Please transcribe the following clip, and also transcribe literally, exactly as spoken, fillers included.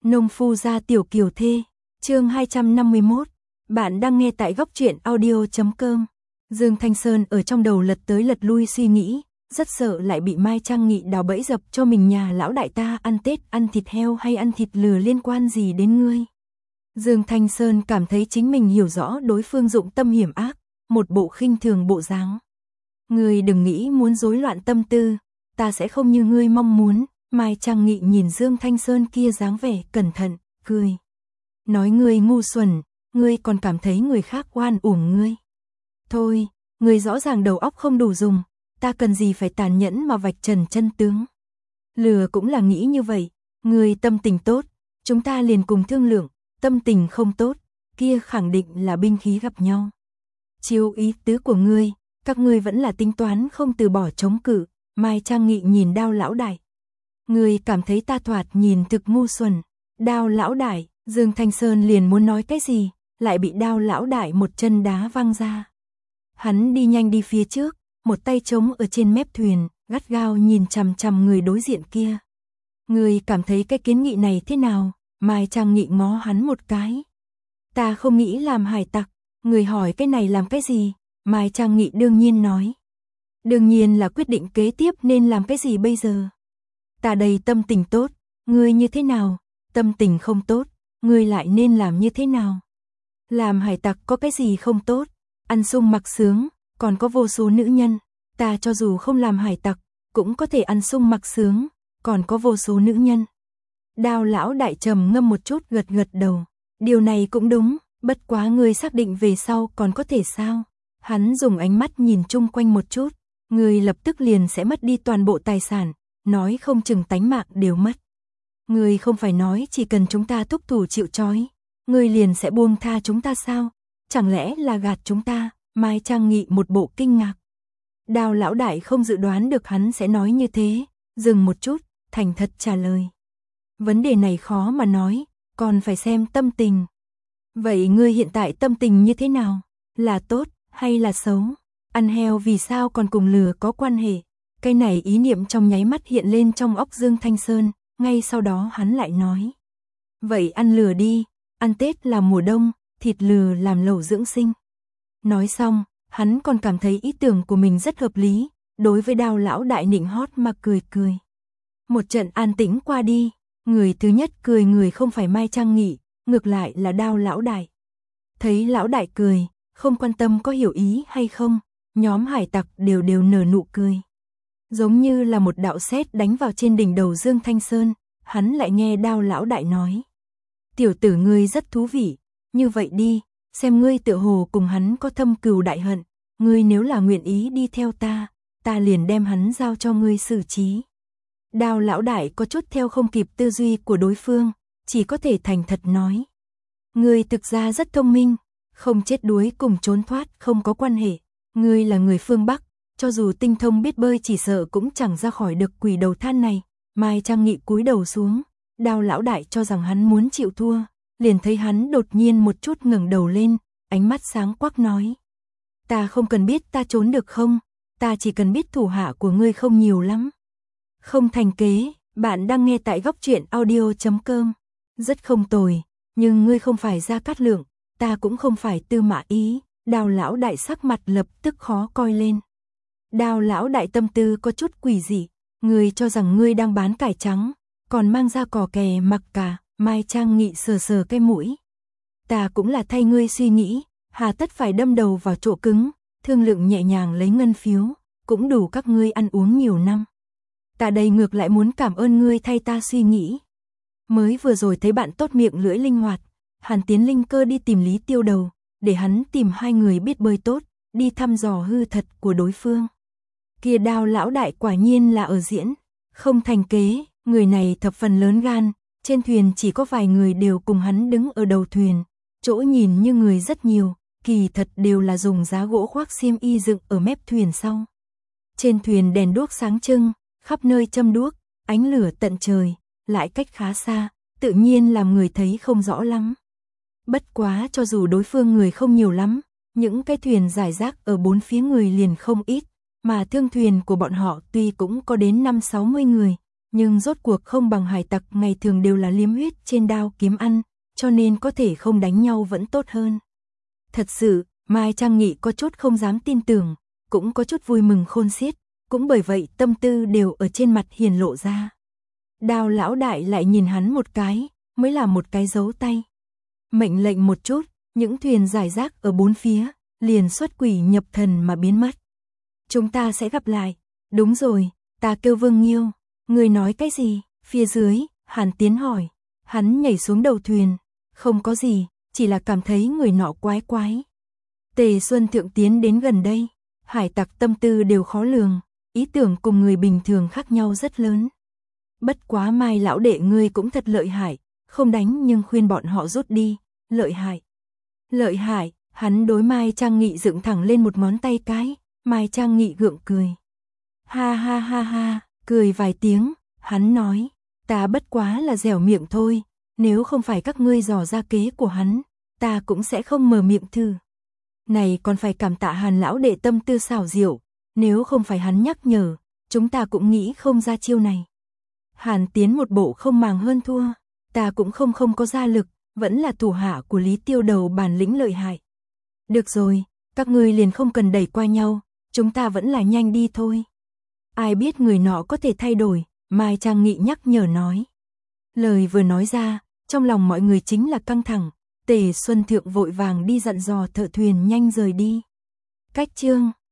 Nông phu gia tiểu kiều thê, chương hai trăm năm mươi mốt, bạn đang nghe tại góc truyện audio chấm com. Dương Thanh Sơn ở trong đầu lật tới lật lui suy nghĩ, rất sợ lại bị Mai Trang Nghị đào bẫy dập cho mình. Nhà lão đại ta ăn Tết ăn thịt heo hay ăn thịt lừa liên quan gì đến ngươi? Dương Thanh Sơn cảm thấy chính mình hiểu rõ đối phương dụng tâm hiểm ác, một bộ khinh thường bộ dáng. Ngươi đừng nghĩ muốn rối loạn tâm tư, ta sẽ không như ngươi mong muốn. Mai Trang Nghị nhìn Dương Thanh Sơn kia dáng vẻ cẩn thận, cười. Nói ngươi ngu xuẩn, ngươi còn cảm thấy người khác oan uổng ngươi. Thôi, ngươi rõ ràng đầu óc không đủ dùng, ta cần gì phải tàn nhẫn mà vạch trần chân tướng. Lừa cũng là nghĩ như vậy, ngươi tâm tình tốt, chúng ta liền cùng thương lượng, tâm tình không tốt, kia khẳng định là binh khí gặp nhau. Chiếu ý tứ của ngươi, các ngươi vẫn là tính toán không từ bỏ chống cự. Mai Trang Nghị nhìn Đao lão đại. Ngươi cảm thấy ta thoạt nhìn thực ngu xuẩn. Đao lão đại, Dương Thanh Sơn liền muốn nói cái gì, lại bị Đao lão đại một chân đá văng ra. Hắn đi nhanh đi phía trước, một tay trống ở trên mép thuyền, gắt gao nhìn chằm chằm người đối diện kia. Ngươi cảm thấy cái kiến nghị này thế nào? Mai Trang Nghị ngó hắn một cái. Ta không nghĩ làm hải tặc. Người hỏi cái này làm cái gì? Mai Trang Nghị đương nhiên nói. Đương nhiên là quyết định kế tiếp nên làm cái gì bây giờ. Ta đây tâm tình tốt, ngươi như thế nào? Tâm tình không tốt, ngươi lại nên làm như thế nào? Làm hải tặc có cái gì không tốt? Ăn sung mặc sướng, còn có vô số nữ nhân. Ta cho dù không làm hải tặc, cũng có thể ăn sung mặc sướng, còn có vô số nữ nhân. Đao lão đại trầm ngâm một chút gật gật đầu. Điều này cũng đúng, bất quá ngươi xác định về sau còn có thể sao? Hắn dùng ánh mắt nhìn chung quanh một chút. Ngươi lập tức liền sẽ mất đi toàn bộ tài sản, nói không chừng tánh mạng đều mất. Ngươi không phải nói chỉ cần chúng ta thúc thủ chịu trói, ngươi liền sẽ buông tha chúng ta sao? Chẳng lẽ là gạt chúng ta? Mai Trang Nghị một bộ kinh ngạc. Đao lão đại không dự đoán được hắn sẽ nói như thế, dừng một chút, thành thật trả lời. Vấn đề này khó mà nói, còn phải xem tâm tình. Vậy ngươi hiện tại tâm tình như thế nào? Là tốt hay là xấu? Ăn heo vì sao còn cùng lừa có quan hệ? Cái này ý niệm trong nháy mắt hiện lên trong óc Dương Thanh Sơn, ngay sau đó hắn lại nói. Vậy ăn lừa đi, ăn Tết là mùa đông, thịt lừa làm lẩu dưỡng sinh. Nói xong, hắn còn cảm thấy ý tưởng của mình rất hợp lý, đối với Đao lão đại nịnh hót mà cười cười. Một trận an tĩnh qua đi, người thứ nhất cười người không phải Mai Trang Nghị, ngược lại là Đao lão đại. Thấy lão đại cười, không quan tâm có hiểu ý hay không, nhóm hải tặc đều đều nở nụ cười. Giống như là một đạo sét đánh vào trên đỉnh đầu Dương Thanh Sơn, hắn lại nghe Đao lão đại nói. Tiểu tử ngươi rất thú vị, như vậy đi, xem ngươi tựa hồ cùng hắn có thâm cừu đại hận, ngươi nếu là nguyện ý đi theo ta, ta liền đem hắn giao cho ngươi xử trí. Đao lão đại có chút theo không kịp tư duy của đối phương, chỉ có thể thành thật nói. Ngươi thực ra rất thông minh, không chết đuối cùng trốn thoát không có quan hệ. Ngươi là người phương Bắc, cho dù tinh thông biết bơi chỉ sợ cũng chẳng ra khỏi được quỷ đầu than này. Mai Trang Nghị cúi đầu xuống, Đao lão đại cho rằng hắn muốn chịu thua, liền thấy hắn đột nhiên một chút ngẩng đầu lên, ánh mắt sáng quắc nói. Ta không cần biết ta trốn được không, ta chỉ cần biết thủ hạ của ngươi không nhiều lắm. Không thành kế, bạn đang nghe tại góc truyện audio chấm com. Rất không tồi, nhưng ngươi không phải Gia Cát Lượng, ta cũng không phải Tư Mã Ý. Đao lão đại sắc mặt lập tức khó coi lên. Đao lão đại tâm tư có chút quỷ dị, ngươi cho rằng ngươi đang bán cải trắng, còn mang ra cò kè mặc cả. Mai Trang Nghị sờ sờ cái mũi. Ta cũng là thay ngươi suy nghĩ, hà tất phải đâm đầu vào chỗ cứng, thương lượng nhẹ nhàng lấy ngân phiếu, cũng đủ các ngươi ăn uống nhiều năm. Ta đây ngược lại muốn cảm ơn ngươi thay ta suy nghĩ. Mới vừa rồi thấy bạn tốt miệng lưỡi linh hoạt, Hàn Tiến Linh cơ đi tìm Lý Tiêu Đầu, để hắn tìm hai người biết bơi tốt, đi thăm dò hư thật của đối phương. Kia Đao lão đại quả nhiên là ở diễn, không thành kế, người này thập phần lớn gan, trên thuyền chỉ có vài người đều cùng hắn đứng ở đầu thuyền, chỗ nhìn như người rất nhiều, kỳ thật đều là dùng giá gỗ khoác xiêm y dựng ở mép thuyền sau. Trên thuyền đèn đuốc sáng trưng, khắp nơi châm đuốc, ánh lửa tận trời, lại cách khá xa, tự nhiên làm người thấy không rõ lắm. Bất quá cho dù đối phương người không nhiều lắm, những cái thuyền rải rác ở bốn phía người liền không ít, mà thương thuyền của bọn họ tuy cũng có đến năm sáu mươi người, nhưng rốt cuộc không bằng hải tặc ngày thường đều là liếm huyết trên đao kiếm ăn, cho nên có thể không đánh nhau vẫn tốt hơn. Thật sự, Mai Trang Nghị có chút không dám tin tưởng, cũng có chút vui mừng khôn xiết, cũng bởi vậy tâm tư đều ở trên mặt hiển lộ ra. Đao lão đại lại nhìn hắn một cái, mới là một cái dấu tay. Mệnh lệnh một chút, những thuyền giải rác ở bốn phía, liền xuất quỷ nhập thần mà biến mất. Chúng ta sẽ gặp lại. Đúng rồi, ta kêu Vương Nghiêu. Người nói cái gì? Phía dưới, Hàn Tiến hỏi. Hắn nhảy xuống đầu thuyền. Không có gì, chỉ là cảm thấy người nọ quái quái. Tề Xuân Thượng tiến đến gần đây. Hải tặc tâm tư đều khó lường, ý tưởng cùng người bình thường khác nhau rất lớn. Bất quá Mai lão đệ ngươi cũng thật lợi hại, không đánh nhưng khuyên bọn họ rút đi, lợi hại. Lợi hại, hắn đối Mai Trang Nghị dựng thẳng lên một ngón tay cái, Mai Trang Nghị gượng cười. Ha ha ha ha, cười vài tiếng, hắn nói, ta bất quá là dẻo miệng thôi, nếu không phải các ngươi dò ra kế của hắn, ta cũng sẽ không mở miệng thử. Này còn phải cảm tạ Hàn lão đệ tâm tư xảo diệu, nếu không phải hắn nhắc nhở, chúng ta cũng nghĩ không ra chiêu này. Hàn Tiến một bộ không màng hơn thua, ta cũng không không có gia lực, vẫn là thủ hạ của Lý Tiêu Đầu bản lĩnh lợi hại. Được rồi, các ngươi liền không cần đẩy qua nhau, chúng ta vẫn là nhanh đi thôi. Ai biết người nọ có thể thay đổi, Mai Trang Nghị nhắc nhở nói. Lời vừa nói ra, trong lòng mọi người chính là căng thẳng, Tề Xuân Thượng vội vàng đi dặn dò thợ thuyền nhanh rời đi. Cách chương